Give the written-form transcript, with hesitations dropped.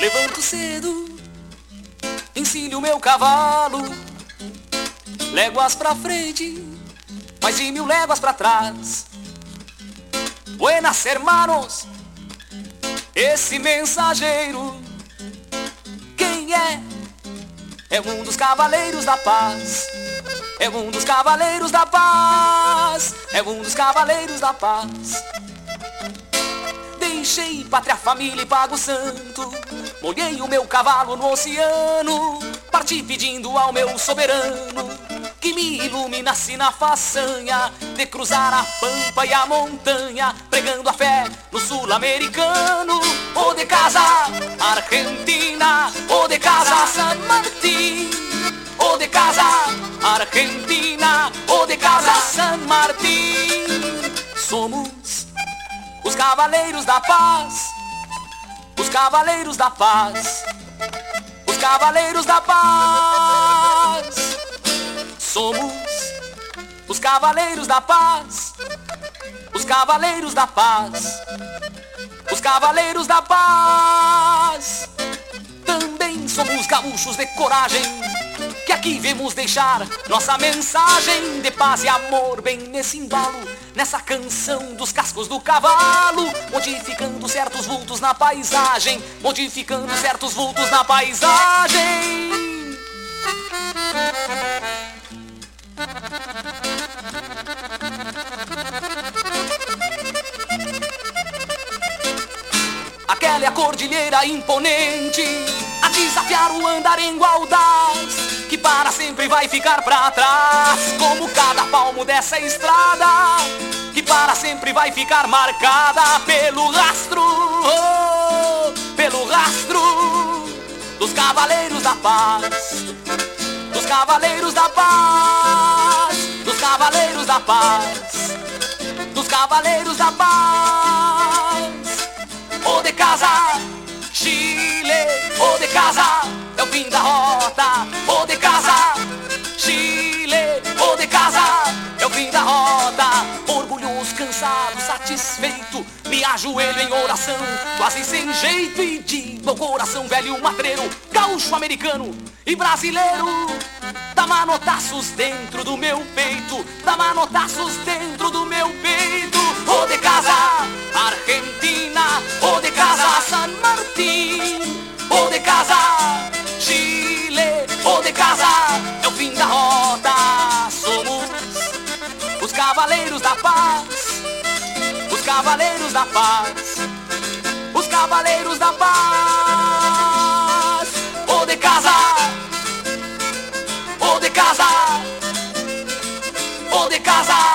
Levanto cedo, ensino o meu cavalo, léguas pra frente, mais de 1000 léguas pra trás. Buenas hermanos, esse mensageiro, quem é? É um dos cavaleiros da paz. É um dos cavaleiros da paz. É um dos cavaleiros da paz. Deixei pátria, família e pago santo, molhei o meu cavalo no oceano, parti pedindo ao meu soberano que me iluminasse na façanha de cruzar a pampa e a montanha, pregando a fé no sul-americano. O de casa, Argentina, o de casa, San Martín. O de casa, Argentina, o de casa, San Martín. Somos os cavaleiros da paz, os cavaleiros da paz, os cavaleiros da paz. Somos os cavaleiros da paz, os cavaleiros da paz, os cavaleiros da paz. Também somos gaúchos de coragem, que aqui vemos deixar nossa mensagem de paz e amor bem nesse embalo, nessa canção dos cascos do cavalo, modificando certos vultos na paisagem, modificando certos vultos na paisagem. Aquela é a cordilheira imponente a desafiar o andar em igualdade, que para sempre vai ficar pra trás, como cada palmo dessa estrada, que para sempre vai ficar marcada pelo rastro, pelo rastro dos cavaleiros da paz, dos cavaleiros da paz, dos cavaleiros da paz, dos cavaleiros da paz. O de casa, Chile, o de casa, é o fim da rota. O de casa, Chile, o de casa, é o fim da rota. Orgulhoso, cansado, satisfeito, me ajoelho em oração, quase sem jeito, e digo meu coração velho matreiro, gaúcho, americano e brasileiro, dá manotaços dentro do meu peito, dá manotaços dentro do meu peito. O de casa, Argentina, o de casa, San Martín. O de casa, Chile, o de casa, é o fim da rota. Somos os cavaleiros da paz, os cavaleiros da paz, os cavaleiros da paz. O de casa, o de casa, o de casa.